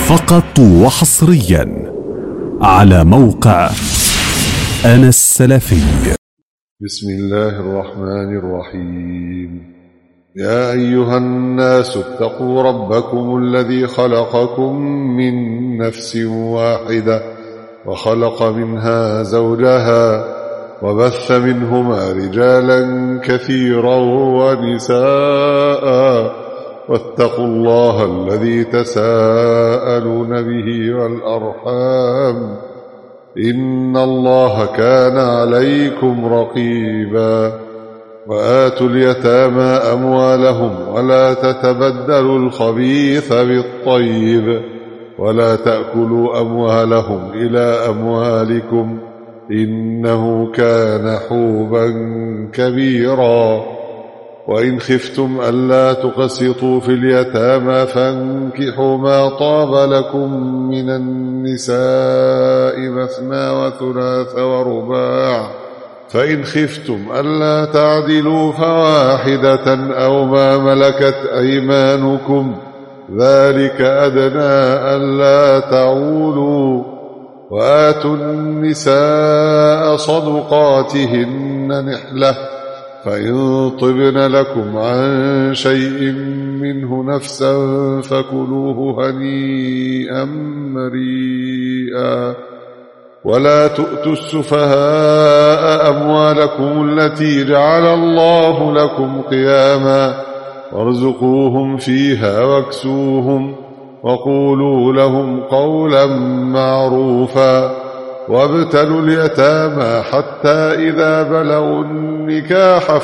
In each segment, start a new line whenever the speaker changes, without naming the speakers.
فقط وحصريا على موقع أنا السلفي.
بسم الله الرحمن الرحيم. يا أيها الناس اتقوا ربكم الذي خلقكم من نفس واحدة وخلق منها زوجها وبث منهما رجالا كثيرا ونساء واتقوا الله الذي تساءلون به والأرحام إن الله كان عليكم رقيبا. وآتوا اليتامى أموالهم ولا تتبدلوا الخبيث بالطيب ولا تأكلوا أموالهم إلى أموالكم إنه كان حوبا كبيرا. وإن خفتم ألا تقسطوا في اليتامى فانكحوا ما طاب لكم من النساء مثنى وثلاث ورباع، فإن خفتم ألا تعدلوا فواحدة أو ما ملكت أيمانكم ذلك أدنى ألا تعولوا. وآتوا النساء صدقاتهن نحلة فإن طبن لكم عن شيء منه نفسا فكلوه هنيئا مريئا. ولا تؤتوا السفهاء أموالكم التي جعل الله لكم قياما وارزقوهم فيها واكسوهم وقولوا لهم قولا معروفا. وابتلوا اليتامى حتى إذا بلغوا النكاح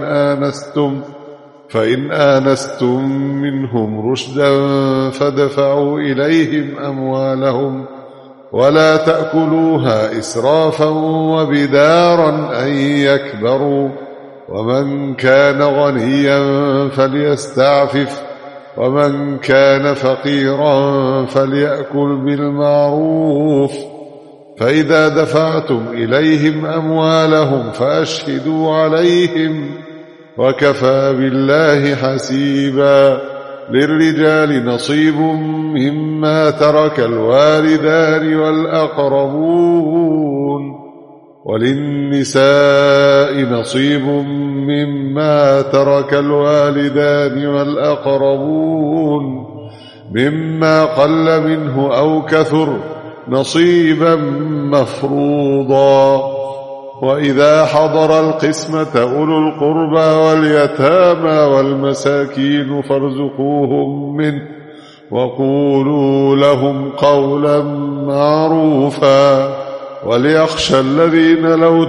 فإن آنستم منهم رشدا فادفعوا إليهم أموالهم ولا تأكلوها إسرافا وبدارا أن يكبروا. ومن كان غنيا فليستعفف ومن كان فقيرا فليأكل بالمعروف. فإذا دفعتم إليهم أموالهم فأشهدوا عليهم وكفى بالله حسيبا. للرجال نصيب مما ترك الوالدان والأقربون وللنساء نصيب مما ترك الوالدان والأقربون مما قل منه أو كثر نصيبا مفروضا. وإذا حضر القسمة أولو القربى واليتامى والمساكين فارزقوهم منه وقولوا لهم قولا معروفا. وليخشى الذين لو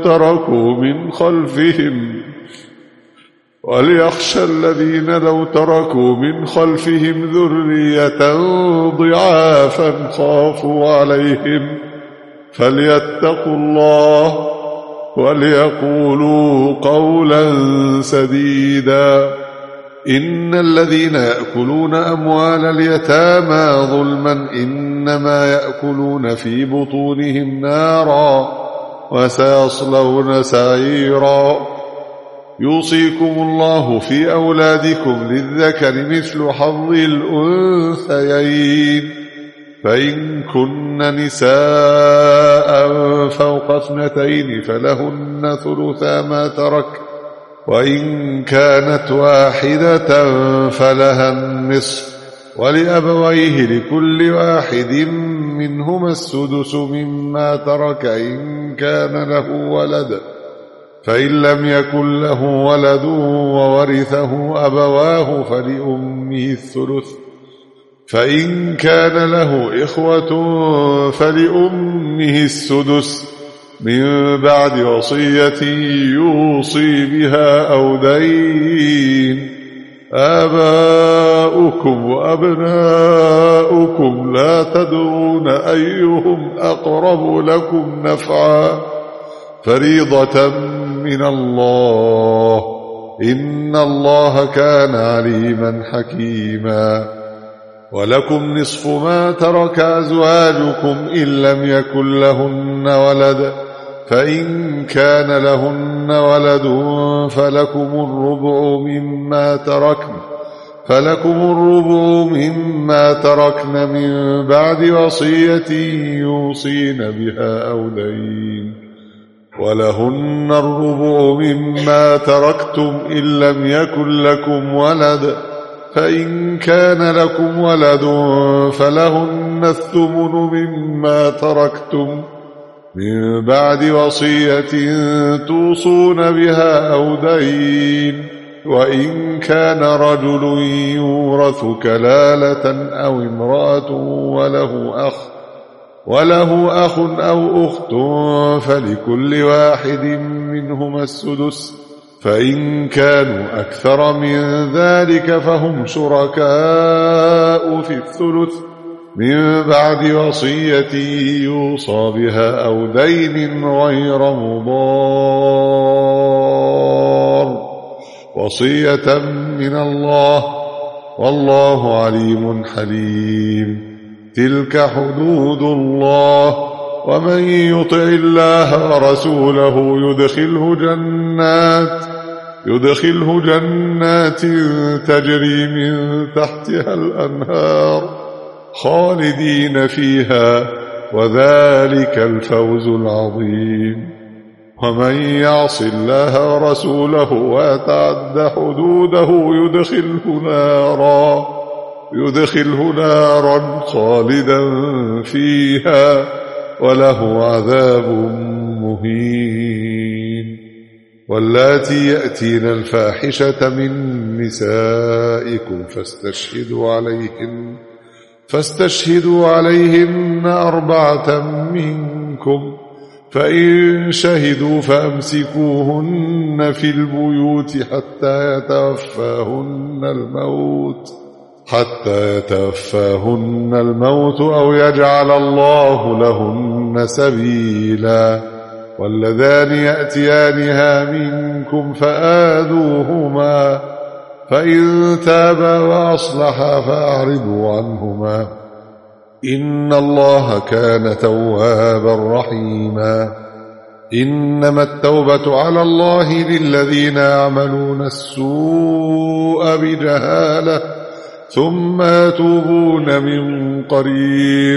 تركوا من خلفهم ذرية ضعافا خافوا عليهم فليتقوا الله وليقولوا قولا سديدا. إن الذين يأكلون أموال اليتامى ظلما إنما يأكلون في بطونهم نارا وسيصلون سعيرا. يوصيكم الله في أولادكم للذكر مثل حظ الأنثيين فإن كن نساء فوق 2 فلهن ثلثا ما ترك وإن كانت واحدة فلها النصف ولأبويه لكل واحد منهما السدس مما ترك إن كان له ولد فإن لم يكن له ولد وورثه أبواه فلأمه الثلث فإن كان له إخوة فلأمه السدس من بعد وصية يوصي بها أو دين. آباؤكم وأبناؤكم لا تدرون أيهم أقرب لكم نفعا فريضة من الله إن الله كان عليما حكيما. ولكم نصف ما ترك أزواجكم إن لم يكن لهن ولد فإن كان لهن ولد فلكم الربع مما تركن فلكم الربع مما تركن من بعد وصية يوصين بها أو دين، ولهن الربع مما تركتم إن لم يكن لكم ولد، فإن كان لكم ولد فلهن الثمن مما تركتم من بعد وصية توصون بها أو دين، وإن كان رجل يورث كلالة أو امرأة وله أخ أو أخت فلكل واحد منهما السدس، فإن كانوا أكثر من ذلك فهم شركاء في الثلث من بعد وصية يوصى بها أو دين غير مضار، وصية من الله، والله عليم حليم. تلك حدود الله، ومن يطع الله ورسوله يدخله جنات تجري من تحتها الأنهار خالدين فيها، وذلك الفوز العظيم. ومن يعص الله ورسوله ويتعد حدوده يدخله نارا خالدا فيها، وله عذاب مهين. واللاتي يأتين الفاحشة من نسائكم فاستشهدوا عليهن 4 منكم، فإن شهدوا فأمسكوهن في البيوت حتى يتوفاهن الموت أو يجعل الله لهن سبيلا. واللذان يأتيانها منكم فآذوهما، فإن تابا وأصلحا فأعرضوا عنهما، إن الله كان توابا رحيما. إنما التوبة على الله للذين يعملون السوء بجهالة ثم يتوبون من قريب،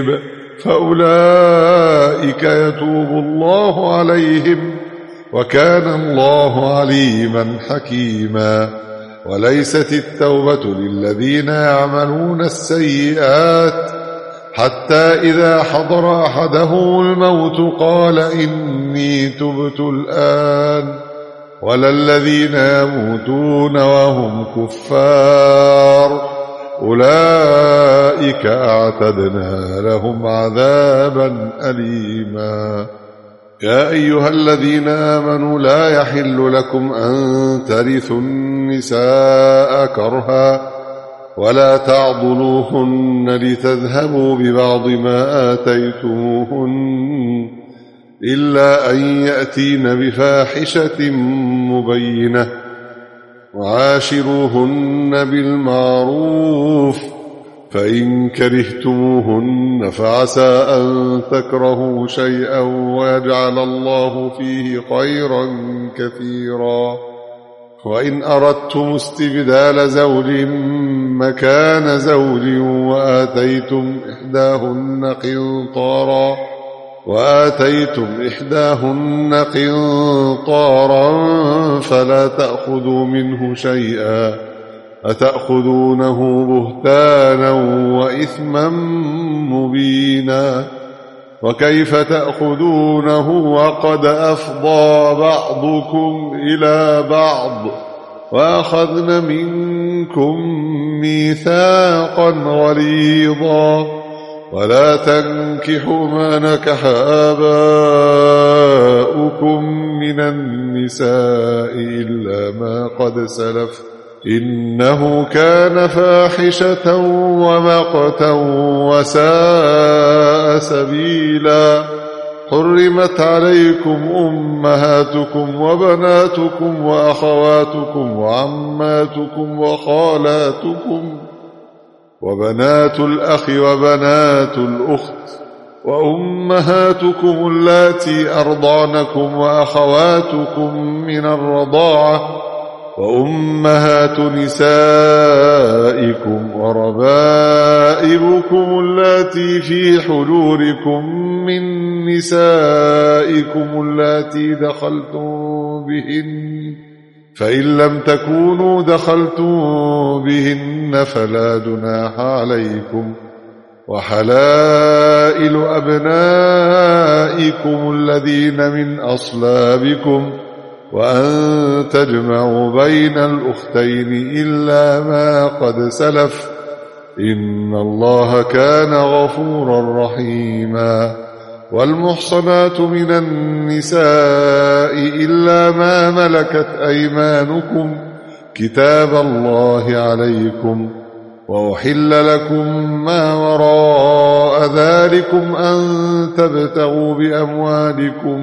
فأولئك يتوب الله عليهم، وكان الله عليما حكيما. وليست التوبة للذين يعملون السيئات حتى إذا حضر أحدهم الموت قال إني تبت الآن، ولا الذين يموتون وهم كفار، أولئك أعتدنا لهم عذابا أليما. يا أيها الذين آمنوا لا يحل لكم أن ترثوا النساء كرها، ولا تعضلوهن لتذهبوا ببعض ما آتيتموهن، إلا أن يأتين بفاحشة مبينة، وعاشروهن بالمعروف، فإن كرهتموهن فعسى أن تكرهوا شيئا ويجعل الله فيه خيرا كثيرا. وإن أردتم استبدال زوج مكان زوج وآتيتم إحداهن قنطارا فلا تأخذوا منه شيئا، أتأخذونه بهتانا وإثما مبينا. وكيف تأخذونه وقد أفضى بعضكم إلى بعض، وأخذن منكم ميثاقا غليظا. ولا تنكحوا ما نكح آباؤكم من النساء إلا ما قد سلف، إنه كان فاحشة ومقتا وساء سبيلا. حرمت عليكم أمهاتكم وبناتكم وأخواتكم وعماتكم وخالاتكم وبنات الأخ وبنات الأخت وأمهاتكم اللاتي أرضعنكم وأخواتكم من الرضاعة وأمهات نسائكم وربائبكم اللاتي في حجوركم من نسائكم اللاتي دخلتم بهن، فإن لم تكونوا دخلتم بهن فلا جناح عليكم، وحلائل أبنائكم الذين من أصلابكم، وأن تجمعوا بين الأختين إلا ما قد سلف، إن الله كان غفورا رحيما. والمحصنات من النساء إلا ما ملكت أيمانكم كتاب الله عليكم، وأحل لكم ما وراء ذلكم أن تبتغوا بأموالكم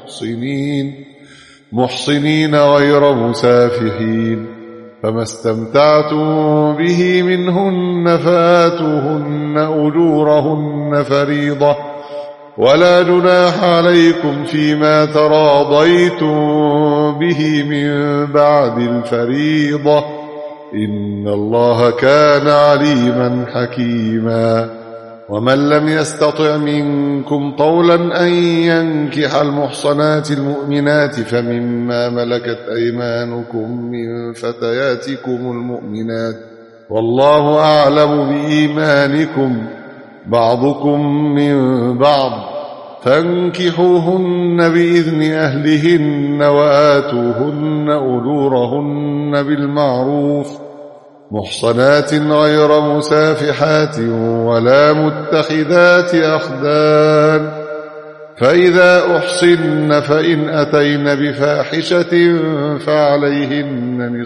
محصنين غير مسافحين، فما استمتعتم به منهن فآتوهن أجورهن فريضة، ولا جناح عليكم فيما تراضيتم به من بعد الفريضة، إن الله كان عليما حكيما. ومن لم يستطع منكم طولا أن ينكح المحصنات المؤمنات فمما ملكت أيمانكم من فتياتكم المؤمنات، والله أعلم بإيمانكم بعضكم من بعض، فانكحوهن بإذن أهلهن وآتوهن أجورهن بالمعروف، محصنات غير مسافحات ولا متخذات أخدان، فإذا أحصن فإن أتين بفاحشة فعليهن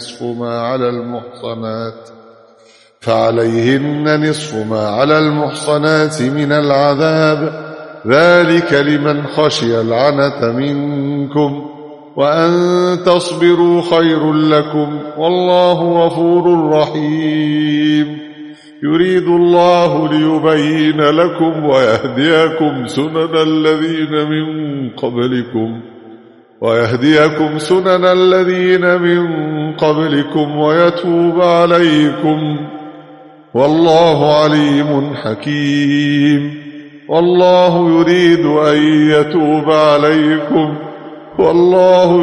نصف ما على المحصنات من العذاب، ذلك لمن خشي العنة منكم، وأن تصبروا خير لكم، والله غفور رحيم. يريد الله ليبين لكم ويهديكم سنن الذين من قبلكم ويتوب عليكم، والله عليم حكيم. والله يريد أن يتوب عليكم، والله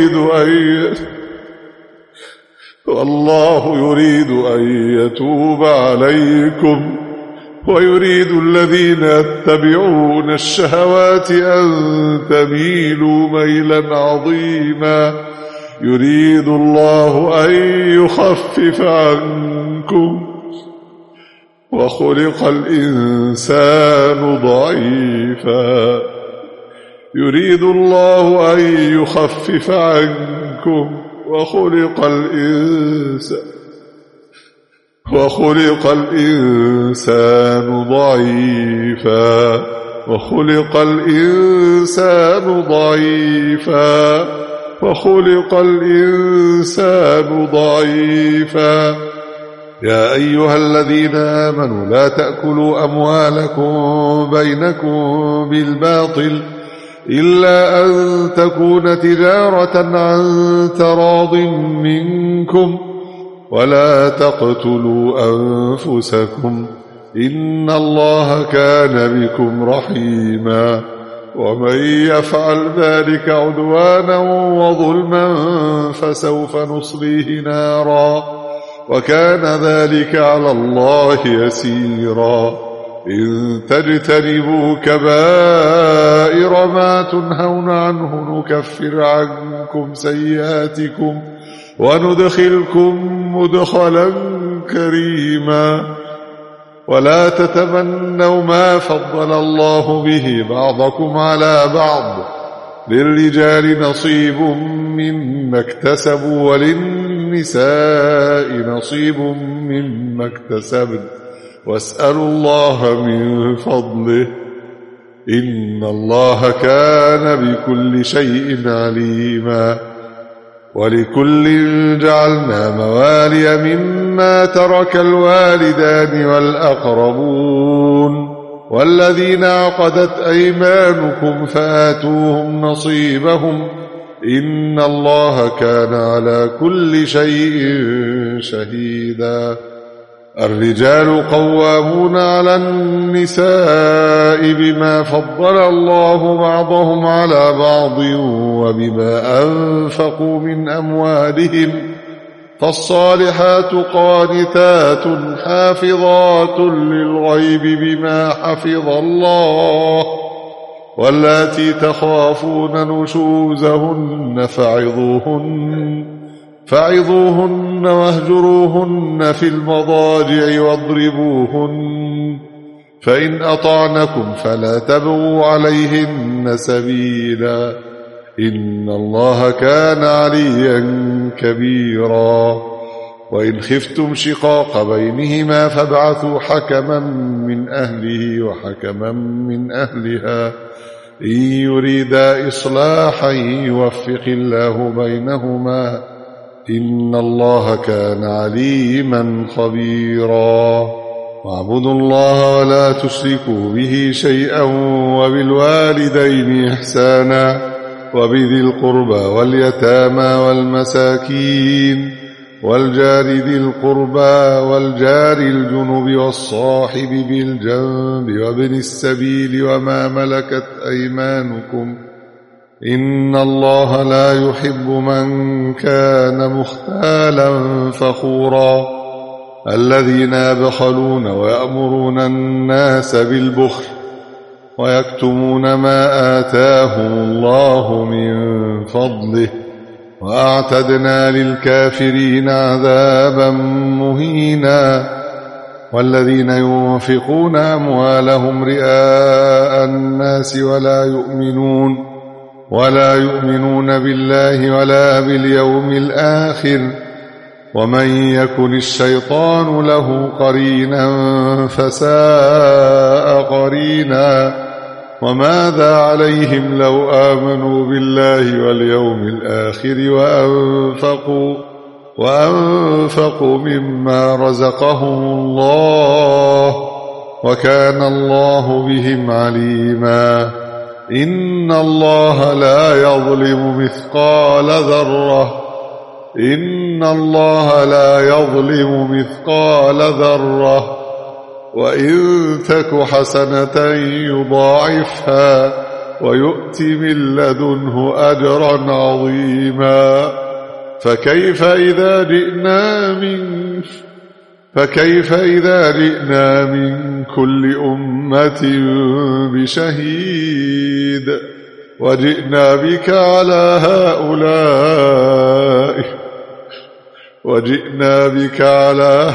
يريد أن يتوب عليكم، ويريد الذين يتبعون الشهوات أن تميلوا ميلا عظيما. يريد الله أن يخفف عنكم، وخلق الإنسان ضعيفا. يريد الله أن يخفف عنكم، وخلق الإنسان ضعيفا. يا أيها الذين آمنوا لا تأكلوا أموالكم بينكم بالباطل إلا أن تكون تجارة عن تراض منكم، ولا تقتلوا أنفسكم، إن الله كان بكم رحيما. ومن يفعل ذلك عدوانا وظلما فسوف نصليه نارا، وكان ذلك على الله يسيرا. إن تجتنبوا كبائر ما تنهون عنه نكفر عنكم سيئاتكم وندخلكم مدخلا كريما. ولا تتمنوا ما فضل الله به بعضكم على بعض، للرجال نصيب مما اكتسبوا وللنساء نصيب مما اكتسبن، واسألوا الله من فضله، إن الله كان بكل شيء عليما. ولكل جعلنا موالي مما ترك الوالدان والأقربون والذين عقدت أيمانكم فآتوهم نصيبهم، إن الله كان على كل شيء شهيدا. الرجال قوامون على النساء بما فضل الله بعضهم على بعض وبما أنفقوا من أموالهم، فالصالحات قانتات حافظات للغيب بما حفظ الله، واللاتي تخافون نشوزهن فعظوهن واهجروهن في المضاجع واضربوهن، فإن أطعنكم فلا تبغوا عليهن سبيلا، إن الله كان عليا كبيرا. وإن خفتم شقاق بينهما فابعثوا حكما من أهله وحكما من أهلها إن يريدا إصلاحا يوفق الله بينهما، إن الله كان عليما خبيرا. واعبدوا الله ولا تشركوا به شيئا وبالوالدين إحسانا وبذي القربى واليتامى والمساكين والجار ذي القربى والجار الجنب والصاحب بالجنب وابن السبيل وما ملكت أيمانكم، إن الله لا يحب من كان مختالا فخورا. الذين يبخلون ويأمرون الناس بالبخل ويكتمون ما آتاهم الله من فضله، وأعتدنا للكافرين عذابا مهينا. والذين ينفقون أموالهم رئاء الناس ولا يؤمنون بالله ولا باليوم الآخر، ومن يكن الشيطان له قرينا فساء قرينا. وماذا عليهم لو آمنوا بالله واليوم الآخر وأنفقوا مما رزقهم الله، وكان الله بهم عليما. إن الله لا يظلم مثقال ذرة، وإن تك حسنة يضاعفها ويؤت من لدنه أجرا عظيما. فكيف إذا جئنا من كل أمة بشهيد وجئنا بك على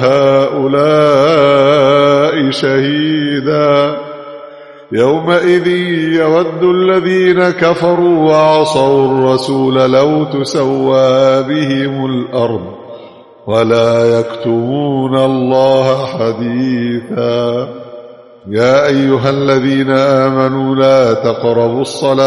هؤلاء شهيدا. يومئذ يود الذين كفروا وعصوا الرسول لو تسوى بهم الأرض ولا يكتمون الله حديثا. يا أيها الذين آمنوا لا تقربوا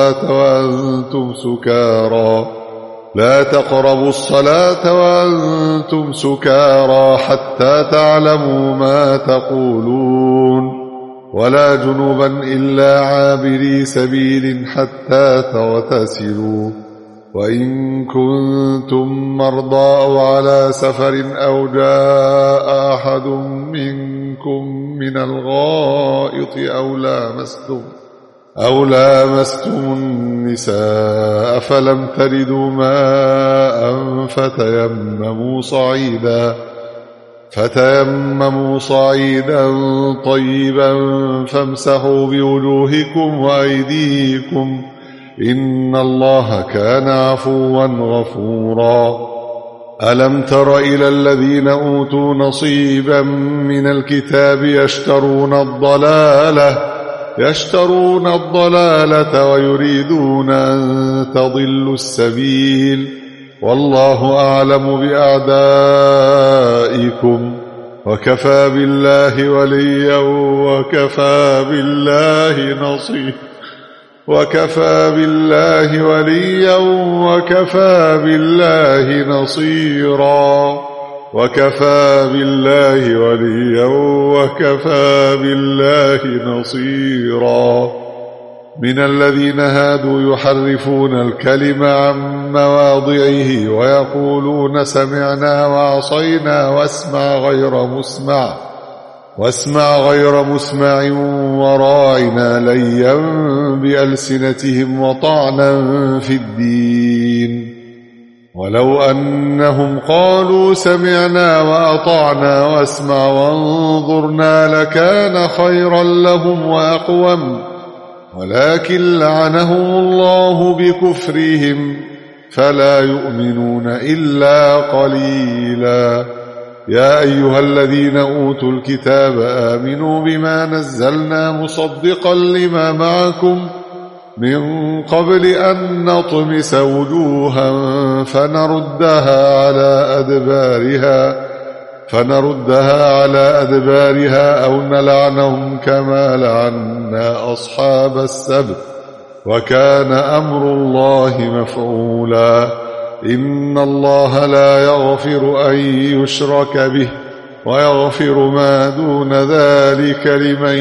الصلاة وأنتم سكارى حتى تعلموا ما تقولون، ولا جنوبا إلا عابري سبيل حتى تغتسلوا، وإن كنتم مرضى أو على سفر أو جاء أحد منكم من الغائط أو لامستم النساء فلم تجدوا ماء فتيمموا صعيدا طيبا فامسحوا بوجوهكم وأيديكم، إن الله كان عفوا غفورا. ألم تر إلى الذين أوتوا نصيبا من الكتاب يشترون الضلالة ويريدون أن تضلوا السبيل، والله أعلم بأعدائكم، وكفى بالله وليا وكفى بالله نصيرا. من الذين هادوا يحرفون الكلم عن مواضعه ويقولون سمعنا وعصينا واسمع غير مسمع وراعنا ليا بألسنتهم وطعنا في الدين. ولو أنهم قالوا سمعنا وأطعنا واسمع وانظرنا لكان خيرا لهم وأقوم، ولكن لعنهم الله بكفرهم فلا يؤمنون إلا قليلا. يا أيها الذين أوتوا الكتاب آمنوا بما نزلنا مصدقا لما معكم من قبل أن نطمس وجوها فنردها على أدبارها أو نلعنهم كما لعنا أصحاب السبت وكان أمر الله مفعولا. إن الله لا يغفر أن يشرك به ويغفر ما دون ذلك لمن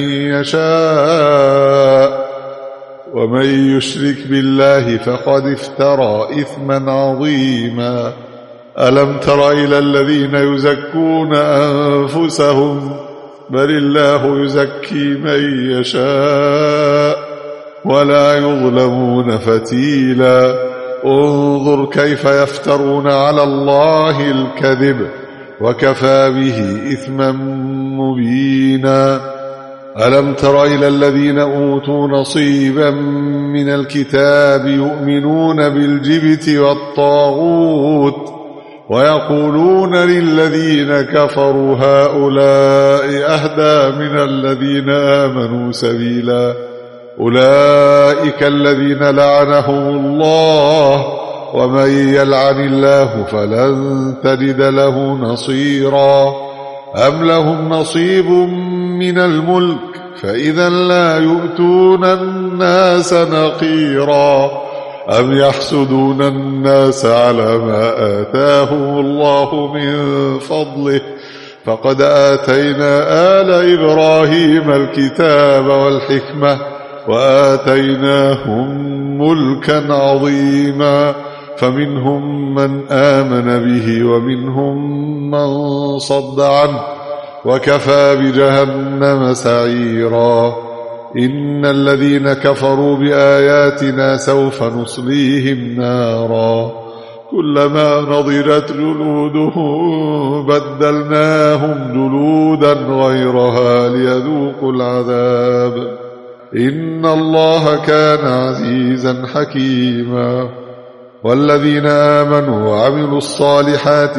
يشاء، ومن يشرك بالله فقد افترى إثما عظيما. ألم تر إلى الذين يزكون أنفسهم بل الله يزكي من يشاء ولا يظلمون فتيلا. انظر كيف يفترون على الله الكذب وكفى به إثما مبينا. ألم تر إلى الذين أوتوا نصيبا من الكتاب يؤمنون بالجبت والطاغوت ويقولون للذين كفروا هؤلاء أهدى من الذين آمنوا سبيلا. أولئك الذين لعنهم الله ومن يلعن الله فلن تجد له نصيرا. أم لهم نصيب من الملك فإذا لا يؤتون الناس نقيرا. أم يحسدون الناس على ما آتاهم الله من فضله فقد آتينا آل إبراهيم الكتاب والحكمة وآتيناهم ملكا عظيما. فمنهم من آمن به ومنهم من صد عنه وكفى بجهنم سعيرا. إن الذين كفروا بآياتنا سوف نصليهم نارا كلما نضجت جلودهم بدلناهم جلودا غيرها ليذوقوا العذاب. إن الله كان عزيزا حكيما. والذين آمنوا وعملوا الصالحات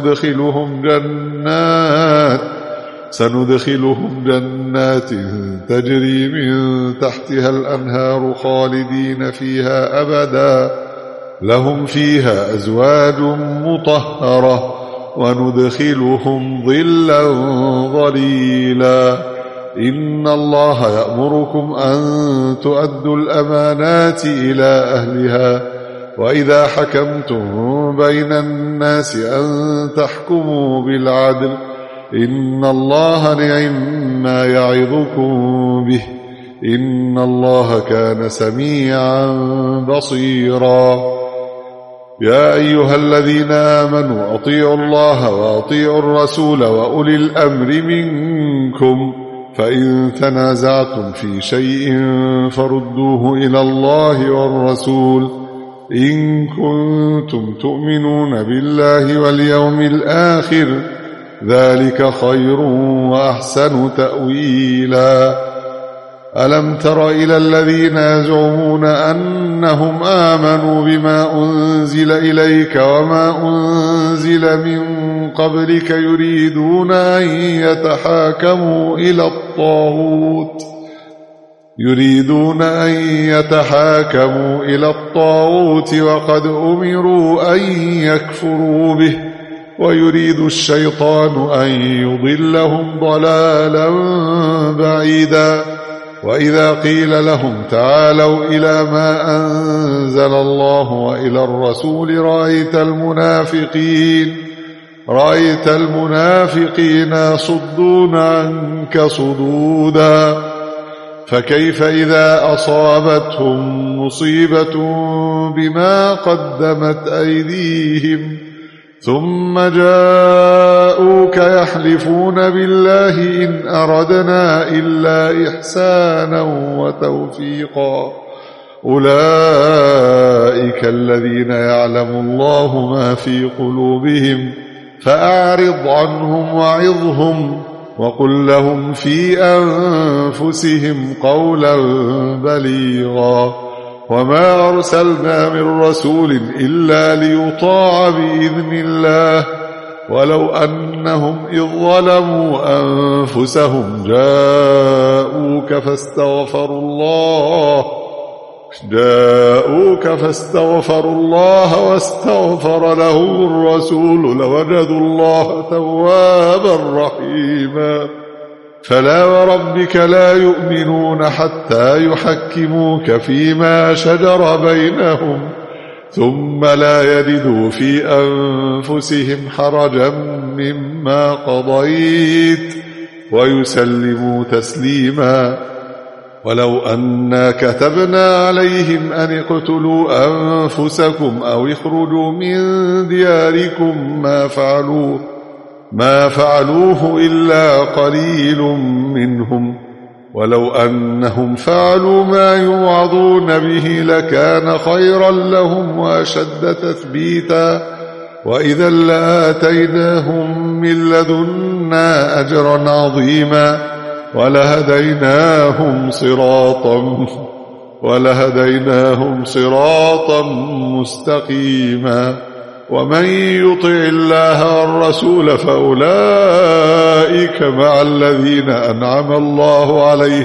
سندخلهم جنات تجري من تحتها الأنهار خالدين فيها أبدا لهم فيها أزواج مطهرة وندخلهم ظلا ظليلا. إن الله يأمركم أن تؤدوا الأمانات إلى أهلها وإذا حكمتم بين الناس أن تحكموا بالعدل إن الله نعم يعظكم به إن الله كان سميعا بصيرا. يا أيها الذين آمنوا أطيعوا الله وأطيعوا الرسول وأولي الأمر منكم فإن تنازعتم في شيء فردوه إلى الله والرسول إن كنتم تؤمنون بالله واليوم الآخر ذلك خير وأحسن تأويلا. ألم تر إلى الذين يزعمون أنهم آمنوا بما أنزل إليك وما أنزل من قبلك يريدون أن يتحاكموا إلى الطاغوت وقد أمروا أن يكفروا به ويريد الشيطان أن يضلهم ضلالا بعيدا. وإذا قيل لهم تعالوا إلى ما أنزل الله وإلى الرسول رأيت المنافقين يصدون عنك صدودا فكيف إذا أصابتهم مصيبة بما قدمت أيديهم ثم جاءوك يحلفون بالله إن أردنا إلا إحسانا وتوفيقا أولئك الذين يعلم الله ما في قلوبهم فأعرض عنهم وعظهم وقل لهم في أنفسهم قولا بليغا وما أرسلنا من رسول إلا ليطاع بإذن الله ولو أنهم إذ ظلموا أنفسهم جاءوك فاستغفروا الله واستغفر لهم الرسول لوجدوا الله توابا رحيما فلا وربك لا يؤمنون حتى يحكموك فيما شجر بينهم ثم لا يجدوا في أنفسهم حرجا مما قضيت ويسلموا تسليما ولو أنا كتبنا عليهم أن اقتلوا أنفسكم أو اخرجوا من دياركم ما فعلوه إلا قليل منهم ولو أنهم فعلوا ما يوعظون به لكان خيرا لهم وأشد تثبيتا وإذا لآتيناهم من لدنا أجرا عظيما ولهديناهم صراطا مستقيما ومن يطع الله والرسول فأولئك مع الذين أنعم الله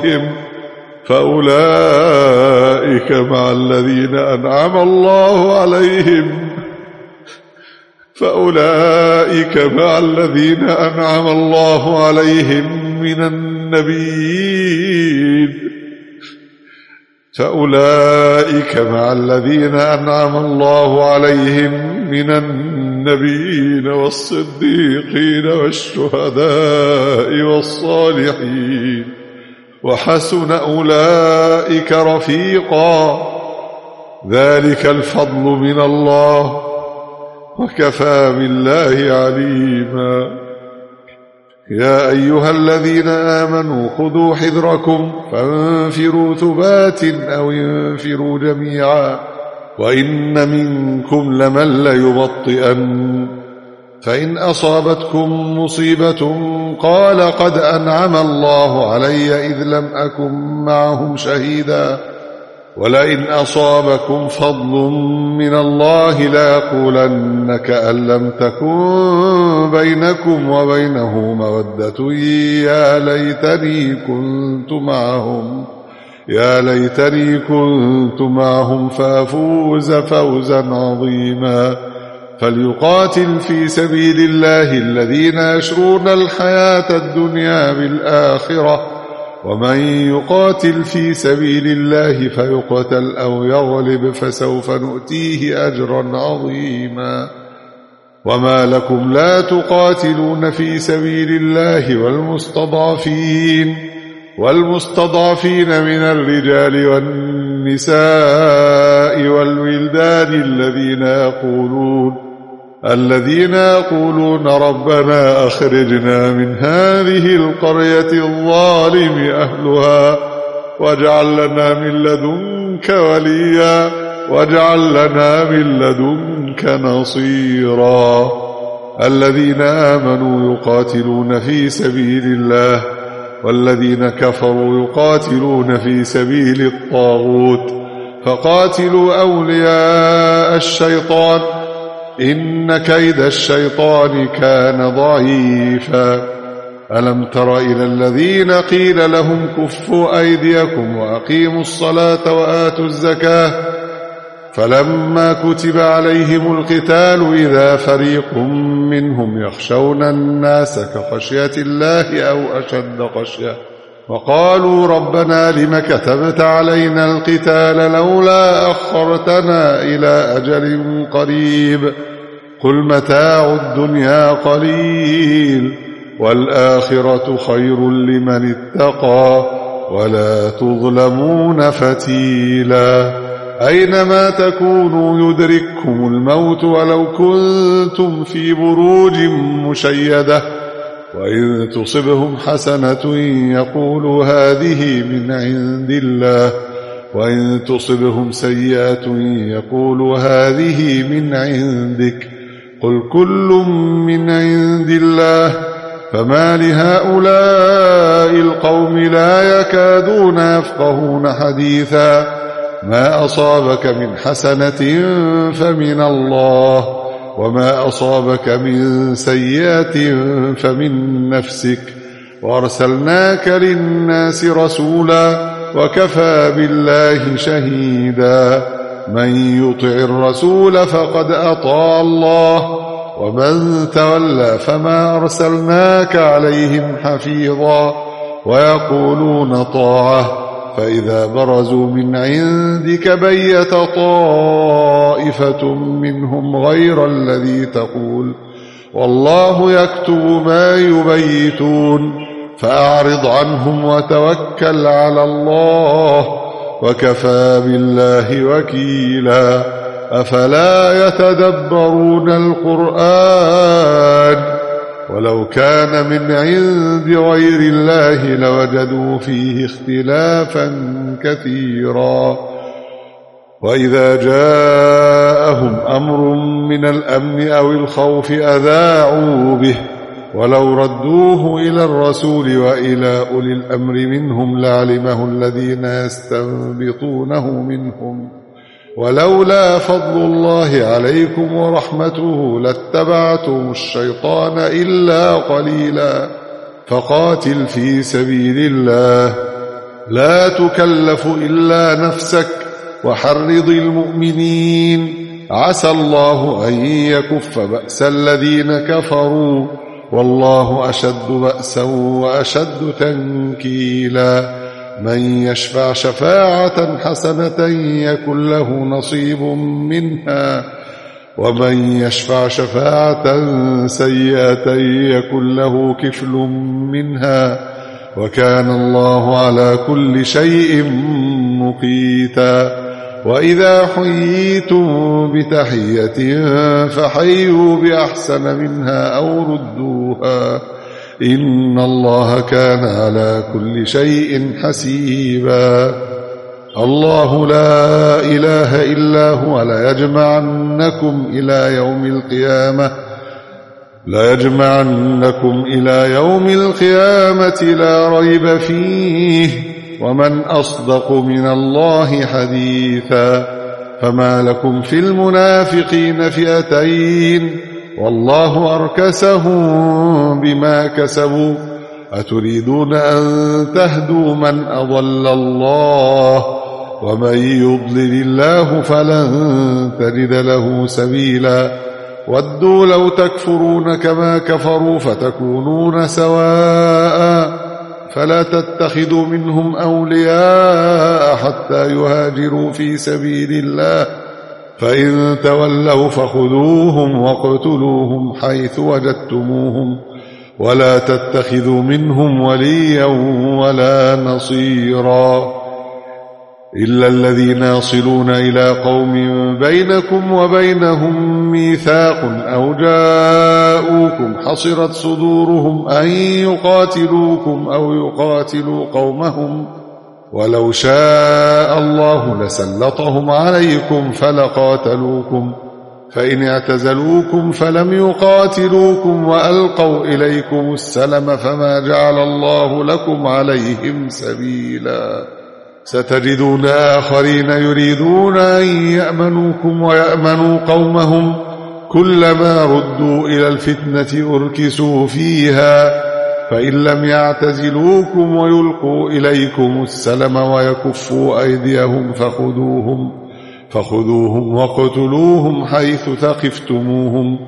عليهم من النبيين والصديقين والشهداء والصالحين وحسن أولئك رفيقا ذلك الفضل من الله وكفى بالله عليما يا أيها الذين آمنوا خذوا حذركم فانفروا ثبات أو انفروا جميعا وإن منكم لمن ليبطئن فإن أصابتكم مصيبة قال قد أنعم الله علي إذ لم أكن معهم شهيدا ولئن أصابكم فضل من الله ليقولن كأن لم تكن بينكم وبينه مودة يا ليتني كنت معهم فأفوز فوزا عظيما فليقاتل في سبيل الله الذين يشرون الحياة الدنيا بالآخرة ومن يقاتل في سبيل الله فيقتل أو يغلب فسوف نؤتيه أجرا عظيما وما لكم لا تقاتلون في سبيل الله والمستضعفين من الرجال والنساء والولدان الذين يقولون ربنا أخرجنا من هذه القرية الظالم أهلها واجعل لنا من لدنك وليا واجعل لنا من لدنك نصيرا الذين آمنوا يقاتلون في سبيل الله والذين كفروا يقاتلون في سبيل الطاغوت فقاتلوا أولياء الشيطان إن كيد الشيطان كان ضعيفا ألم تر إلى الذين قيل لهم كفوا أيديكم وأقيموا الصلاة وآتوا الزكاة فلما كتب عليهم القتال إذا فريق منهم يخشون الناس كخشية الله أو أشد خشية وقالوا ربنا لم كتبت علينا القتال لولا أخرتنا إلى أجل قريب قل متاع الدنيا قليل والآخرة خير لمن اتقى ولا تظلمون فتيلا. أينما تكونوا يدرككم الموت ولو كنتم في بروج مشيدة، وإن تصبهم حسنة يقولوا هذه من عند الله، وإن تصبهم سيئة يقولوا هذه من عندك، قل كل من عند الله. فما لهؤلاء القوم لا يكادون يفقهون حديثا. ما أصابك من حسنة فمن الله، وما أصابك من سيئة فمن نفسك، وأرسلناك للناس رسولا وكفى بالله شهيدا. من يطع الرسول فقد أطاع الله، ومن تولى فما أرسلناك عليهم حفيظا. ويقولون طاعة، فإذا برزوا من عندك بيت طائفة منهم غير الذي تقول، والله يكتب ما يبيتون. فأعرض عنهم وتوكل على الله، وكفى بالله وكيلا. أفلا يتدبرون القرآن؟ ولو كان من عند غير الله لوجدوا فيه اختلافا كثيرا. وإذا جاءهم أمر من الأمن أو الخوف أذاعوا به، ولو ردوه إلى الرسول وإلى أولي الأمر منهم لعلمه الذين يستنبطونه منهم. ولولا فضل الله عليكم ورحمته لاتبعتم الشيطان إلا قليلا. فقاتل في سبيل الله، لا تكلف إلا نفسك، وحرض المؤمنين، عسى الله أن يكف بأس الذين كفروا، والله أشد بأسا وأشد تنكيلا. من يشفع شفاعة حسنة يكن له نصيب منها، ومن يشفع شفاعة سيئة يكن له كفل منها، وكان الله على كل شيء مقيتا. وإذا حييتم بتحية فحيوا بأحسن منها أو ردوها، إن الله كان على كل شيء حسيبا. الله لا إله إلا هو ليجمعنكم إلى يوم القيامة لا ريب فيه، ومن أصدق من الله حديثا. فما لكم في المنافقين فئتين، والله أركسهم بما كسبوا، أتريدون أن تهدوا من أضل الله، ومن يضلل الله فلن تجد له سبيلا. ودوا لو تكفرون كما كفروا فتكونون سواء، فلا تتخذوا منهم أولياء حتى يهاجروا في سبيل الله، فإن تولوا فخذوهم واقتلوهم حيث وجدتموهم، ولا تتخذوا منهم وليا ولا نصيرا، إلا الذين يصلون إلى قوم بينكم وبينهم ميثاق أو جاءوكم حصرت صدورهم أن يقاتلوكم أو يقاتلوا قومهم، ولو شاء الله لسلطهم عليكم فلقاتلوكم، فإن اعتزلوكم فلم يقاتلوكم وألقوا إليكم السلم فما جعل الله لكم عليهم سبيلا. ستجدون آخرين يريدون أن يأمنوكم ويأمنوا قومهم، كلما ردوا إلى الفتنة أركسوا فيها، فإن لم يعتزلوكم ويلقوا إليكم السلم ويكفوا أيديهم فخذوهم واقتلوهم حيث ثقفتموهم،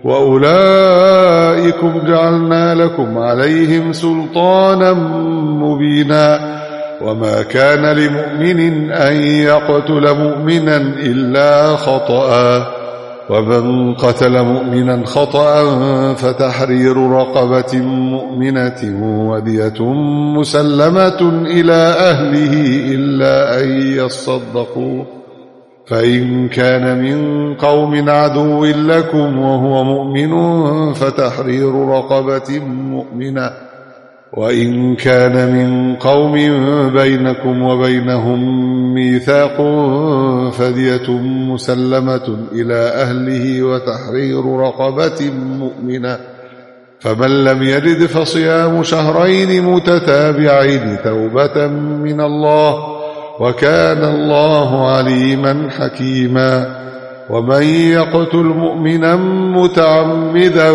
وأولئكم جعلنا لكم عليهم سلطانا مبينا. وما كان لمؤمن أن يقتل مؤمنا إلا خطأ، ومن قتل مؤمنا خطأ فتحرير رقبة مؤمنة ودية مسلمة إلى أهله إلا أن يصدقوا، فإن كان من قوم عدو لكم وهو مؤمن فتحرير رقبة مؤمنة، وإن كان من قوم بينكم وبينهم ميثاق فدية مسلمة إلى أهله وتحرير رقبة مؤمنة، فمن لم يجد فصيام شهرين متتابعين توبة من الله، وكان الله عليما حكيما. ومن يقتل مؤمنا متعمدا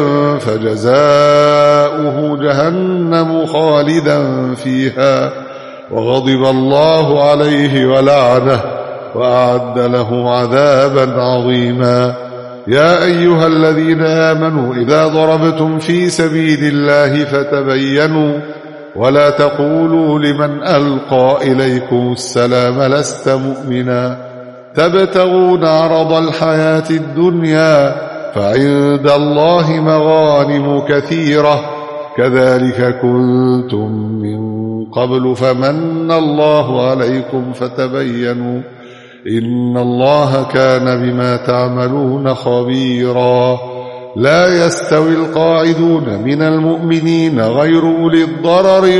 فجزاؤه جهنم خالدا فيها وغضب الله عليه ولعنه وأعد له عذابا عظيما. يا أيها الذين آمنوا إذا ضربتم في سبيل الله فتبينوا ولا تقولوا لمن ألقى إليكم السلام لست مؤمنا تبتغون عرض الحياة الدنيا فعند الله مغانم كثيرة كذلك كنتم من قبل فمن الله عليكم فتبينوا إن الله كان بما تعملون خبيرا. لا يستوي القاعدون من المؤمنين غير أولي الضرر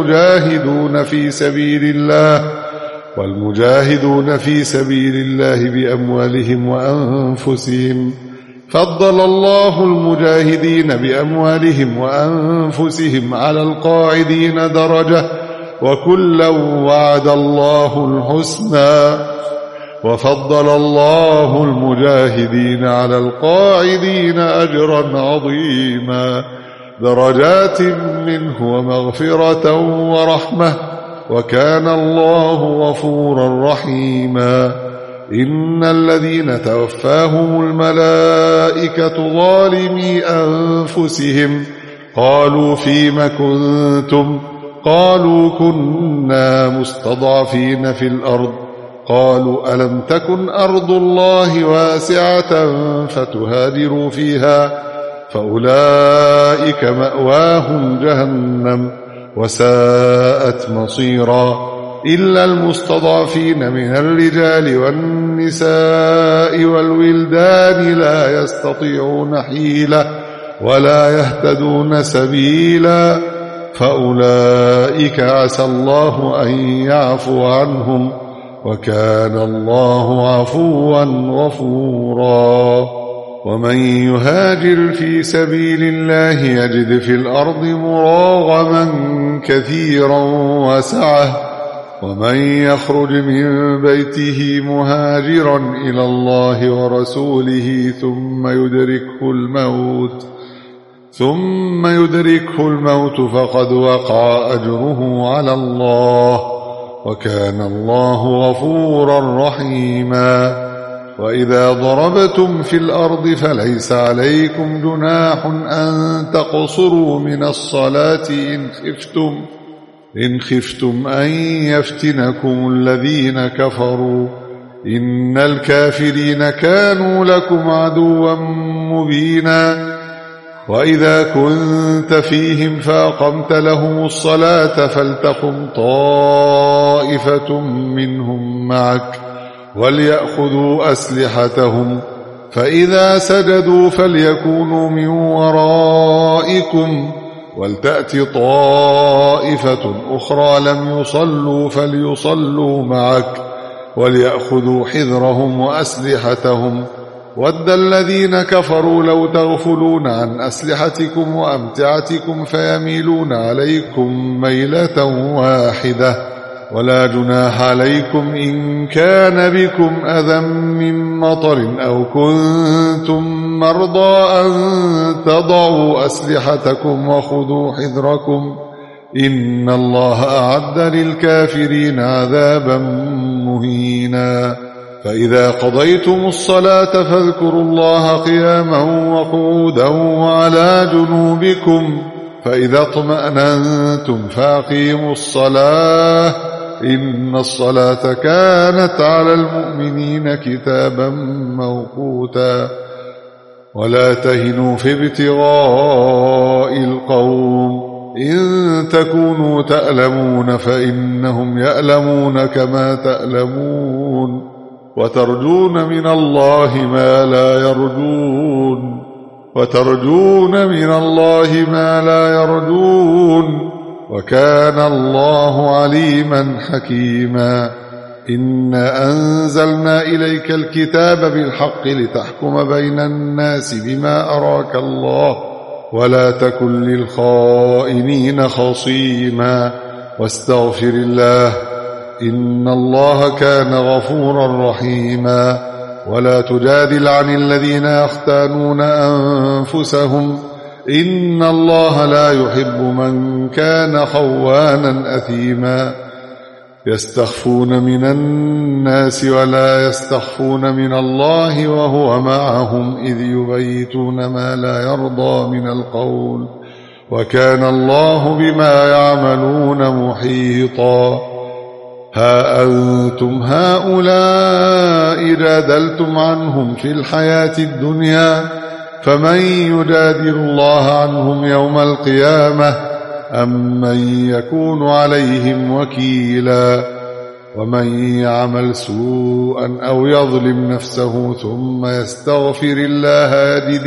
والمجاهدون في سبيل الله بأموالهم وأنفسهم، فضل الله المجاهدين بأموالهم وأنفسهم على القاعدين درجة وكلا وعد الله الحسنى، وفضل الله المجاهدين على القاعدين أجرا عظيما درجات منه ومغفرة ورحمة وكان الله غفورا رحيما. إن الذين توفاهم الملائكة ظالمي أنفسهم قالوا فيم كنتم قالوا كنا مستضعفين في الأرض قالوا ألم تكن أرض الله واسعة فتهاجروا فيها فأولئك مأواهم جهنم وساءت مصيرا. إلا المستضعفين من الرجال والنساء والولدان لا يستطيعون حيلة ولا يهتدون سبيلا فأولئك عسى الله أن يعفو عنهم وكان الله عفوا غفورا. ومن يهاجر في سبيل الله يجد في الأرض مراغما كثيرا وسعة ومن يخرج من بيته مهاجرا إلى الله ورسوله ثم يدركه الموت فقد وقع أجره على الله وكان الله غفورا رحيما. وإذا ضربتم في الأرض فليس عليكم جناح أن تقصروا من الصلاة إن خفتم أن يفتنكم الذين كفروا إن الكافرين كانوا لكم عدوا مبينا. وإذا كنت فيهم فأقمت لهم الصلاة فلتقم طائفة منهم معك وليأخذوا أسلحتهم فإذا سجدوا فليكونوا من ورائكم ولتأت طائفة أخرى لم يصلوا فليصلوا معك وليأخذوا حذرهم وأسلحتهم ود الذين كفروا لو تغفلون عن أسلحتكم وأمتعتكم فيميلون عليكم ميلة واحدة ولا جناح عليكم إن كان بكم أذى من مطر أو كنتم مرضى أن تضعوا أسلحتكم وخذوا حذركم إن الله أعد للكافرين عذابا مهينا. فإذا قضيتم الصلاة فاذكروا الله قياما وقعودا وعلى جنوبكم فإذا اطمأننتم فأقيموا الصلاة إن الصلاة كانت على المؤمنين كتابا موقوتا. ولا تهنوا في ابتغاء القوم إن تكونوا تألمون فإنهم يألمون كما تألمون وترجون من الله ما لا يرجون وكان الله عليما حكيما إنا أنزلنا إليك الكتاب بالحق لتحكم بين الناس بما أراك الله ولا تكن للخائنين خصيما واستغفر الله إن الله كان غفورا رحيما ولا تجادل عن الذين يختانون أنفسهم إن الله لا يحب من كان خوانا أثيما يستخفون من الناس ولا يستخفون من الله وهو معهم إذ يبيتون ما لا يرضى من القول وكان الله بما يعملون محيطا ها أنتم هؤلاء جادلتم عنهم في الحياة الدنيا فمن يجادل الله عنهم يوم القيامة أم من يكون عليهم وكيلا ومن يعمل سوءا أو يظلم نفسه ثم يستغفر الله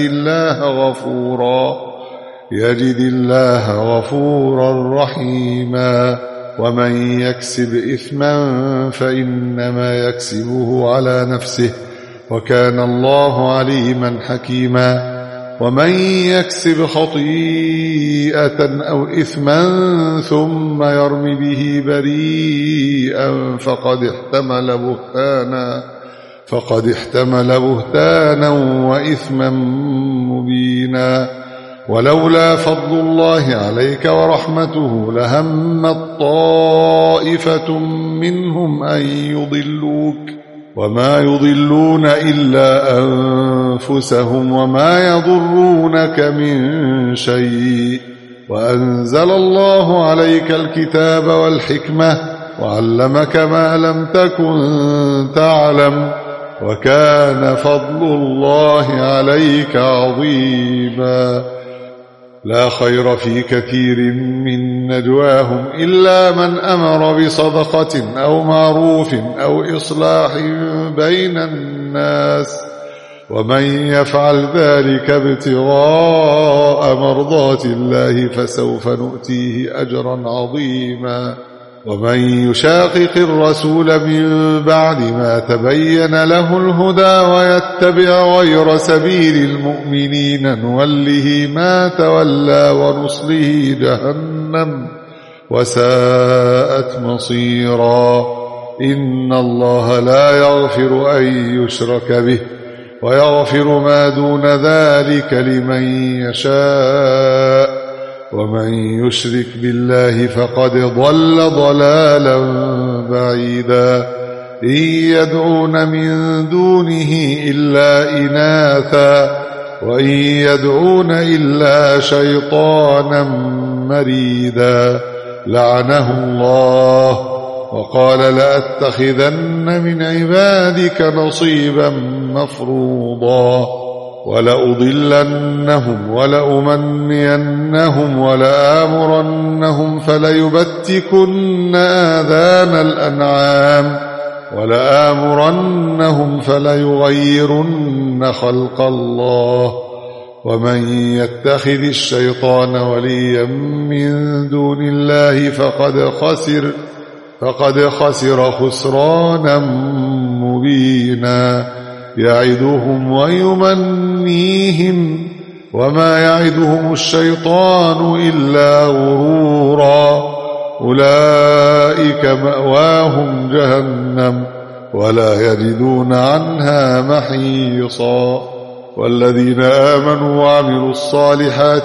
يجد الله غفورا رحيما ومن يكسب إثما فإنما يكسبه على نفسه وكان الله عليما حكيما ومن يكسب خطيئة أو إثما ثم يرم به بريئا فقد احتمل بهتانا وإثما مبينا ولولا فضل الله عليك ورحمته لهمت طائفة منهم أن يضلوك وما يضلون إلا أنفسهم وما يضرونك من شيء وأنزل الله عليك الكتاب والحكمة وعلمك ما لم تكن تعلم وكان فضل الله عليك عظيما لا خير في كثير من نجواهم إلا من أمر بصدقة أو معروف أو إصلاح بين الناس ومن يفعل ذلك ابتغاء مرضات الله فسوف نؤتيه أجرا عظيما ومن يشاقق الرسول من بعد ما تبين له الهدى ويتبع غير سبيل المؤمنين نوله ما تولى ونصله جهنم وساءت مصيرا إن الله لا يغفر أن يشرك به ويغفر ما دون ذلك لمن يشاء ومن يشرك بالله فقد ضل ضلالا بعيدا إن يدعون من دونه إلا إناثا وإن يدعون إلا شيطانا مريدا لعنه الله وقال لأتخذن من عبادك نصيبا مفروضا ولأضلنهم ولأمنينهم ولآمرنهم فليبتكن آذان الأنعام ولآمرنهم فليغيرن خلق الله ومن يتخذ الشيطان وليا من دون الله فقد خسر خسرانا مبينا يعدهم ويمنيهم وما يعدهم الشيطان إلا غرورا أولئك مأواهم جهنم ولا يجدون عنها محيصا والذين آمنوا وعملوا الصالحات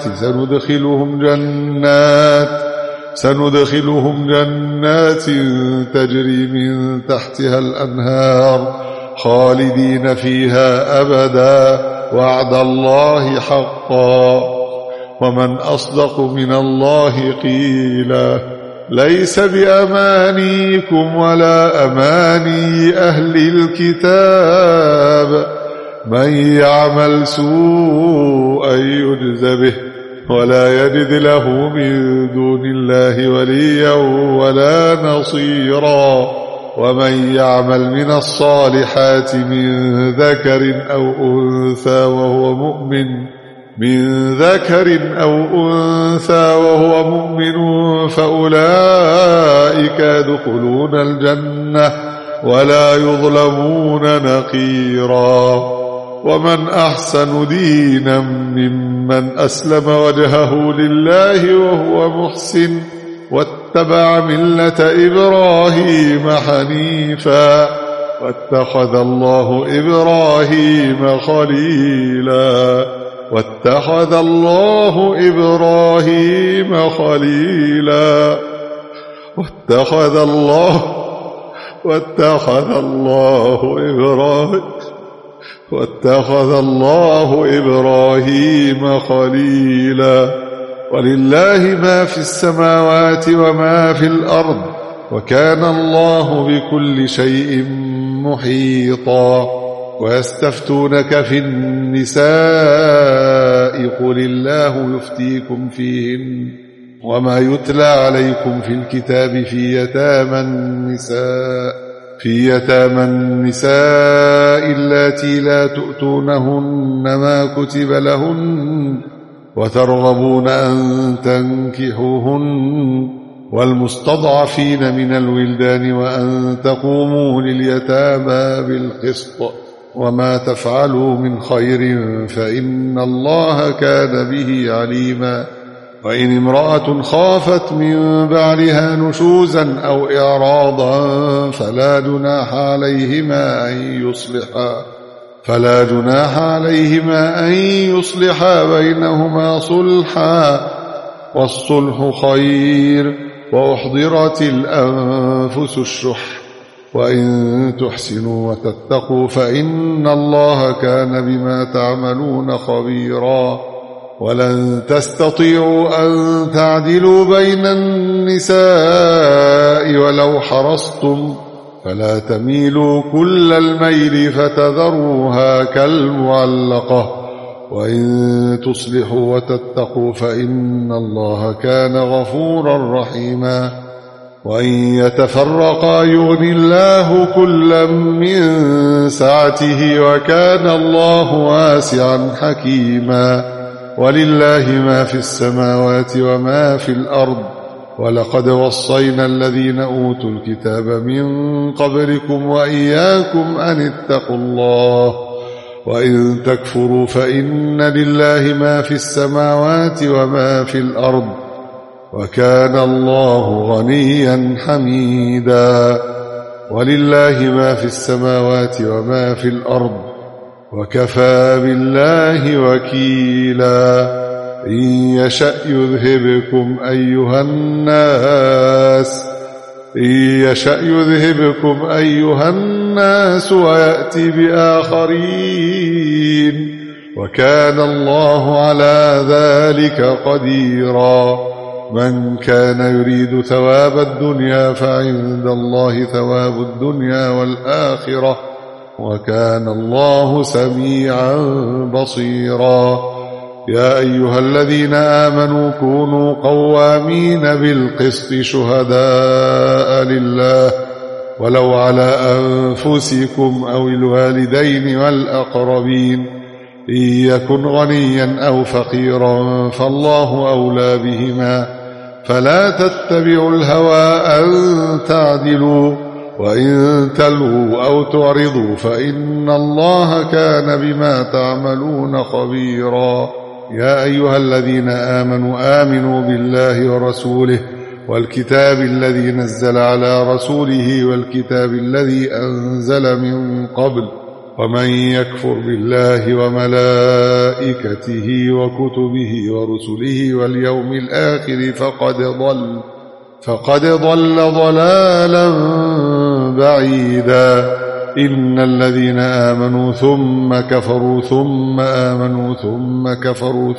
سندخلهم جنات تجري من تحتها الأنهار خالدين فيها أبدا وعد الله حقا ومن أصدق من الله قيلا ليس بأمانيكم ولا أماني أهل الكتاب من يعمل سوءا يجز به ولا يجد له من دون الله وليا ولا نصيرا ومن يعمل من الصالحات من ذكر أو أنثى وهو مؤمن فأولئك يدخلون الجنة ولا يظلمون نقيرا ومن أحسن دينا ممن أسلم وجهه لله وهو محسن واتبع ملة إبراهيم حنيفا واتخذ الله إبراهيم خليلا واتخذ الله إبراهيم خليلا واتخذ الله إبراهيم خليلا ولله ما في السماوات وما في الأرض وكان الله بكل شيء محيطا ويستفتونك في النساء قل الله يفتيكم فيهن وما يتلى عليكم في الكتاب في يتامى النساء اللاتي لا تؤتونهن ما كتب لهن وترغبون أن تنكحوهن والمستضعفين من الولدان وأن تقوموا لليتامى بالقسط وما تفعلوا من خير فإن الله كان به عليما وإن امرأة خافت من بعلها نشوزا أو إعراضا فلا جناح عليهما أن يصلحا بينهما صلحا والصلح خير وأحضرت الأنفس الشح وإن تحسنوا وتتقوا فإن الله كان بما تعملون خبيرا ولن تستطيعوا أن تعدلوا بين النساء ولو حرصتم فلا تميلوا كل الميل فتذروها كالمعلقة وإن تصلحوا وتتقوا فإن الله كان غفورا رحيما وإن يتفرقا يغني الله كلا من سعته وكان الله واسعا حكيما ولله ما في السماوات وما في الأرض ولقد وصينا الذين أوتوا الكتاب من قبلكم وإياكم أن اتقوا الله وإن تكفروا فإن لله ما في السماوات وما في الأرض وكان الله غنيا حميدا ولله ما في السماوات وما في الأرض وكفى بالله وكيلا إن يشأ يذهبكم أيها الناس ويأتي بآخرين وكان الله على ذلك قديرا من كان يريد ثواب الدنيا فعند الله ثواب الدنيا والآخرة وكان الله سميعا بصيرا يا أيها الذين آمنوا كونوا قوامين بالقسط شهداء لله ولو على أنفسكم أو الوالدين والأقربين إن يكن غنيا أو فقيرا فالله أولى بهما فلا تتبعوا الهوى أن تعدلوا وإن تلووا أو تعرضوا فإن الله كان بما تعملون خبيرا يا أيها الذين آمنوا بالله ورسوله والكتاب الذي نزل على رسوله والكتاب الذي أنزل من قبل ومن يكفر بالله وملائكته وكتبه ورسله واليوم الآخر فقد ضل ضلالا بعيدا إن الذين آمنوا ثم كفروا ثم آمنوا ثم كفروا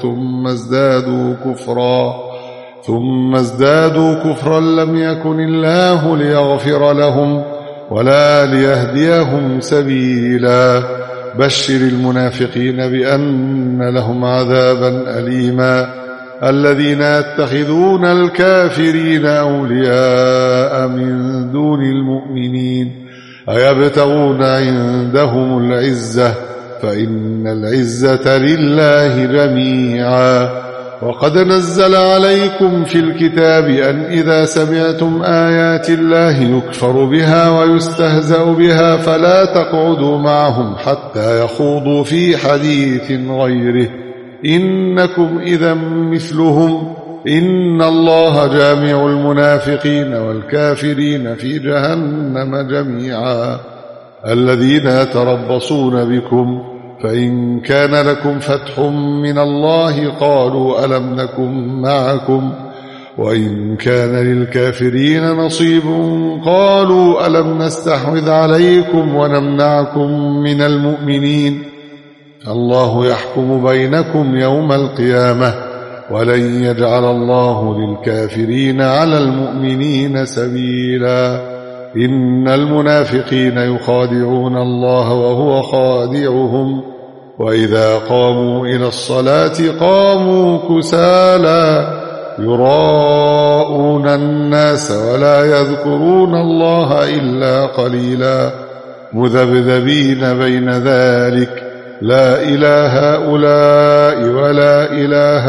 ثم ازدادوا كفرا لم يكن الله ليغفر لهم ولا ليهديهم سبيلا بشر المنافقين بأن لهم عذابا أليما الذين يتخذون الكافرين أولياء من دون المؤمنين أيبتغون عندهم العزة فإن العزة لله جميعا وقد نزل عليكم في الكتاب أن إذا سمعتم آيات الله يكفر بها ويستهزأ بها فلا تقعدوا معهم حتى يخوضوا في حديث غيره إنكم إذا مثلهم إن الله جامع المنافقين والكافرين في جهنم جميعا الذين يتربصون بكم فإن كان لكم فتح من الله قالوا ألم نكن معكم وإن كان للكافرين نصيب قالوا ألم نستحوذ عليكم ونمنعكم من المؤمنين الله يحكم بينكم يوم القيامة ولن يجعل الله للكافرين على المؤمنين سبيلا إن المنافقين يخادعون الله وهو خادعهم وإذا قاموا إلى الصلاة قاموا كسالى يراءون الناس ولا يذكرون الله إلا قليلا مذبذبين بين ذلك لا إله هؤلاء ولا إله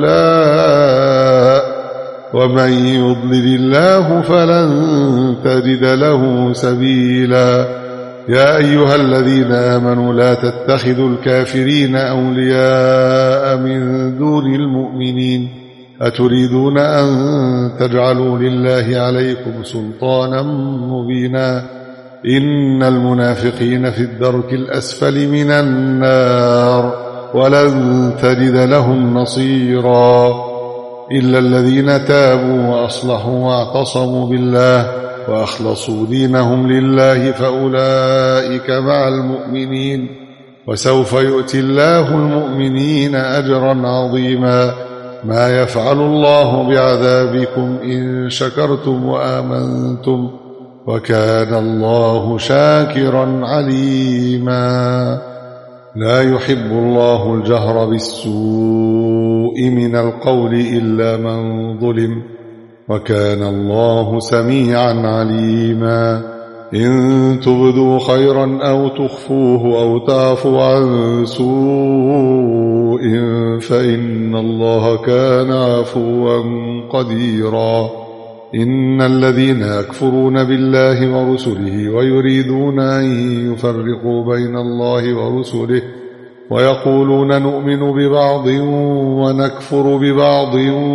هؤلاء ومن يضلل الله فلن تجد له سبيلا يا أيها الذين آمنوا لا تتخذوا الكافرين أولياء من دون المؤمنين أتريدون أن تجعلوا لله عليكم سلطانا مبينا إن المنافقين في الدرك الأسفل من النار ولن تجد لهم نصيرا إلا الذين تابوا وأصلحوا واعتصموا بالله وأخلصوا دينهم لله فأولئك مع المؤمنين وسوف يؤتي الله المؤمنين أجرا عظيما ما يفعل الله بعذابكم إن شكرتم وآمنتم وكان الله شاكرا عليما لا يحب الله الجهر بالسوء من القول إلا من ظلم وكان الله سميعا عليما إن تبدوا خيرا أو تخفوه أو تعفوا عن سوء فإن الله كان عفوا قديرا إن الذين يكفرون بالله ورسله ويريدون أن يفرقوا بين الله ورسله ويقولون نؤمن ببعض ونكفر ببعض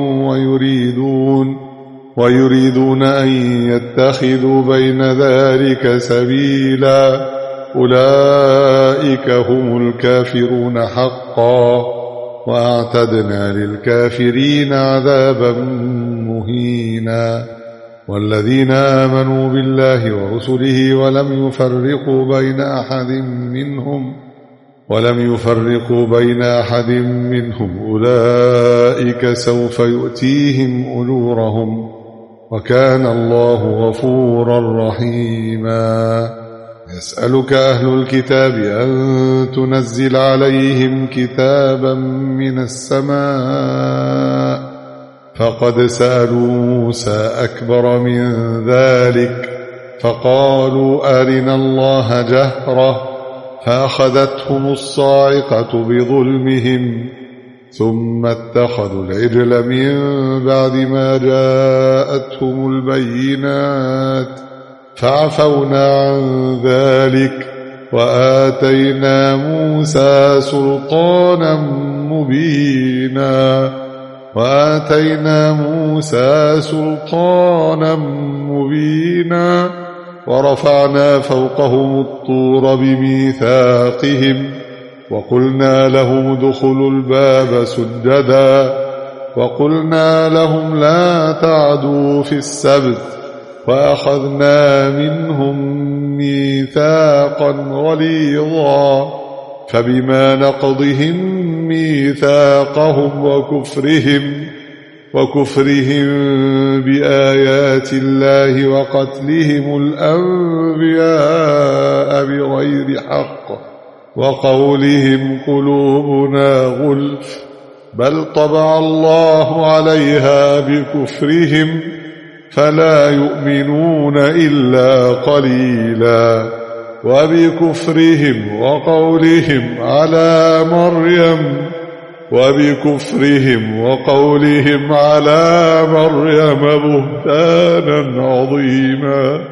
ويريدون أن يتخذوا بين ذلك سبيلا أولئك هم الكافرون حقا وأعتدنا للكافرين عذابا مهينا والذين آمنوا بالله ورسله ولم يفرقوا بين أحد منهم أولئك سوف يؤتيهم أجورهم وكان الله غفورا رحيما يسألك أهل الكتاب أن تنزل عليهم كتابا من السماء فقد سألوا موسى أكبر من ذلك فقالوا أرنا الله جهرة فأخذتهم الصاعقة بظلمهم ثم اتخذوا العجل من بعد ما جاءتهم البينات فعفونا عن ذلك وآتينا موسى سلطانا مبينا ورفعنا فوقهم الطور بميثاقهم وقلنا لهم ادخلوا الباب سجدا وقلنا لهم لا تعدوا في السبت وأخذنا منهم ميثاقا غليظا فبما نقضهم ميثاقهم وكفرهم بآيات الله وقتلهم الأنبياء بغير حق وقولهم قلوبنا غلف بل طبع الله عليها بكفرهم فلا يؤمنون إلا قليلا وبكفرهم وقولهم على مريم بهتانا عظيما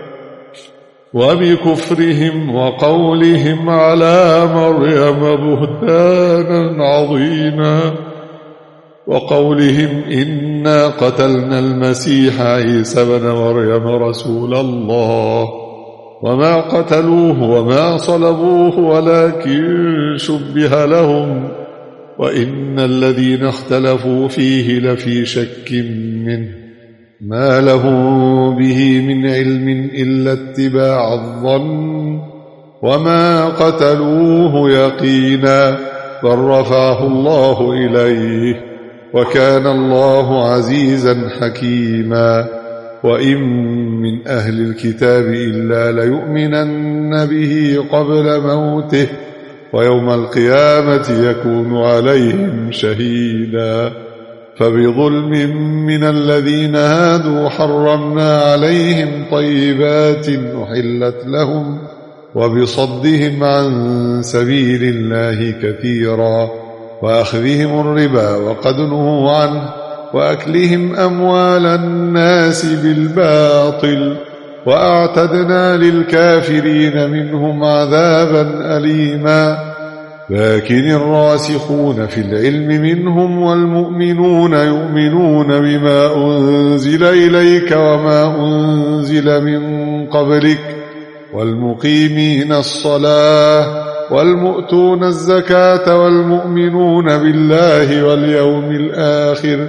وقولهم إنا قتلنا المسيح عيسى بن مريم رسول الله وما قتلوه وما صلبوه ولكن شبه لهم وإن الذين اختلفوا فيه لفي شك منه ما لهم به من علم إلا اتباع الظن وما قتلوه يقينا بل رفعه الله إليه وكان الله عزيزا حكيما وإن من أهل الكتاب إلا ليؤمنن به قبل موته ويوم القيامة يكون عليهم شهيدا فبظلم من الذين هادوا حرمنا عليهم طيبات أحلت لهم وبصدهم عن سبيل الله كثيرا وأخذهم الربا وقد نهوا عنه وأكلهم أموال الناس بالباطل وأعتدنا للكافرين منهم عذابا أليما لكن الراسخون في العلم منهم والمؤمنون يؤمنون بما أنزل إليك وما أنزل من قبلك والمقيمين الصلاة والمؤتون الزكاة والمؤمنون بالله واليوم الآخر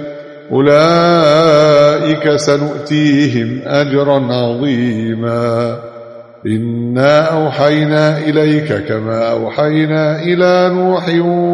أولئك سنؤتيهم أجرا عظيما إنا أوحينا إليك كما أوحينا إلى نوح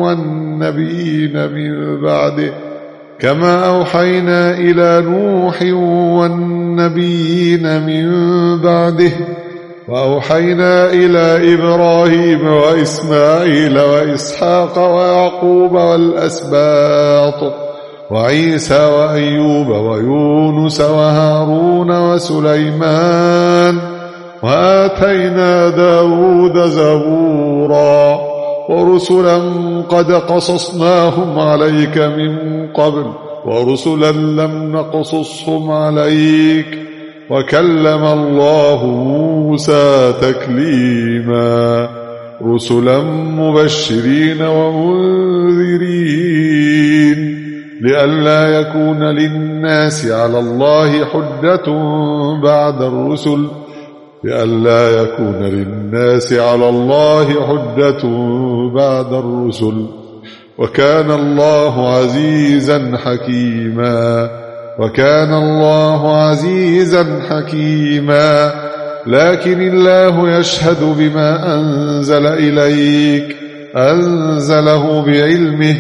والنبيين من بعده وأوحينا إلى إبراهيم وإسماعيل وإسحاق ويعقوب والأسباط وعيسى وأيوب ويونس وهارون وسليمان وآتينا داود زبورا ورسلا قد قصصناهم عليك من قبل ورسلا لم نقصصهم عليك وكلم الله موسى تكليما رسلا مبشرين ومنذرين لئلا يكون للناس على الله حجة بعد الرسل وكان الله عزيزا حكيما لكن الله يشهد بما أنزل إليك أنزله بعلمه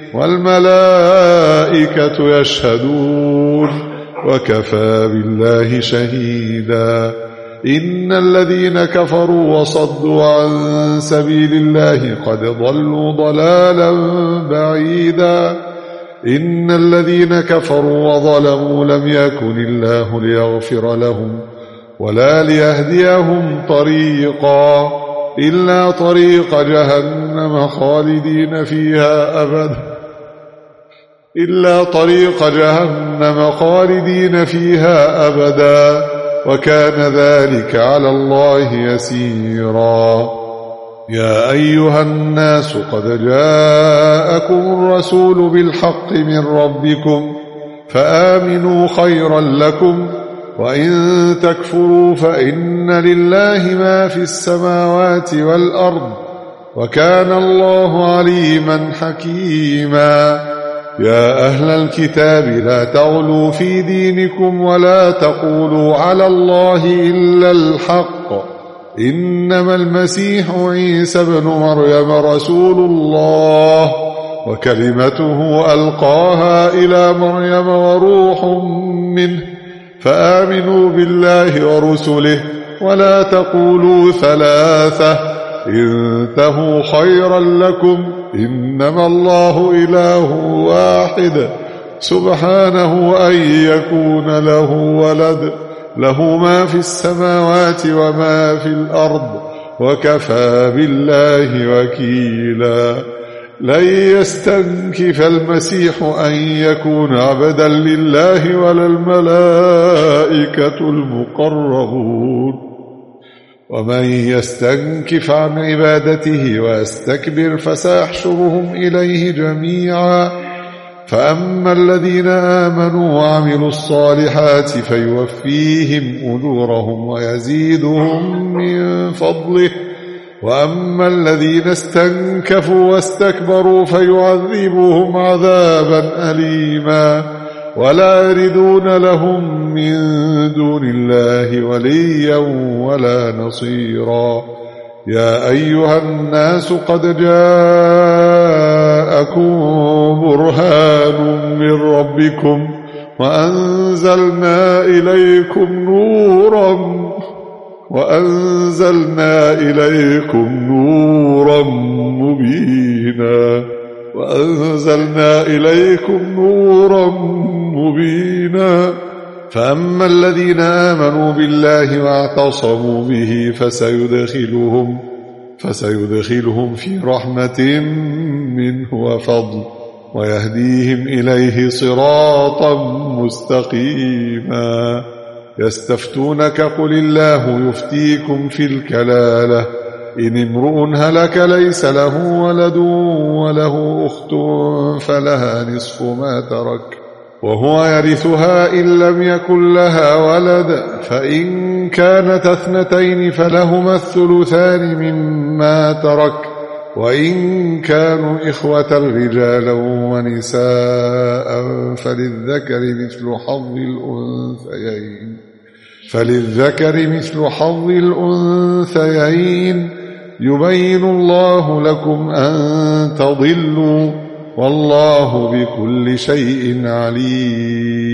والملائكة يشهدون وكفى بالله شهيدا إن الذين كفروا وصدوا عن سبيل الله قد ضلوا ضلالا بعيدا إن الذين كفروا وظلموا لم يكن الله ليغفر لهم ولا ليهديهم طريقا إلا طريق جهنم خالدين فيها أبدا وكان ذلك على الله يسيرا يا أيها الناس قد جاءكم الرسول بالحق من ربكم فآمنوا خيرا لكم وإن تكفروا فإن لله ما في السماوات والأرض وكان الله عليما حكيما يا أهل الكتاب لا تغلوا في دينكم ولا تقولوا على الله إلا الحق إنما المسيح عيسى بن مريم رسول الله وكلمته ألقاها إلى مريم وروح منه فآمنوا بالله ورسله ولا تقولوا ثلاثة انتهوا خيرا لكم، إنما الله إله واحد سبحانه أن يكون له ولد، له ما في السماوات وما في الأرض، وكفى بالله وكيلا. لن يستنكف المسيح أن يكون عبدا لله ولا الملائكة المقربون، ومن يستنكف عن عبادته ويستكبر فسيحشرهم إليه جميعا. فأما الذين آمنوا وعملوا الصالحات فيوفيهم أجورهم ويزيدهم من فضله، وأما الذين استنكفوا واستكبروا فيعذبهم عذابا أليما، ولا يجدون لهم من دون الله وليا ولا نصيرا. يا أيها الناس قد جاءكم برهان من ربكم وأنزلنا إليكم نورا مبينا. فأما الذين آمنوا بالله واعتصموا به فسيدخلهم في رحمة منه وفضل، ويهديهم إليه صراطا مستقيما. يستفتونك قل الله يفتيكم في الكلالة، إن امرؤ هلك ليس له ولد وله أخت فلها نصف ما ترك وهو يرثها إن لم يكن لها ولد، فإن كانت اثنتين فلهما الثلثان مما ترك، وإن كانوا إخوة رجالا ونساء فللذكر مثل حظ الأنثيين. يبين الله لكم أن تضلوا، والله بكل شيء عليم.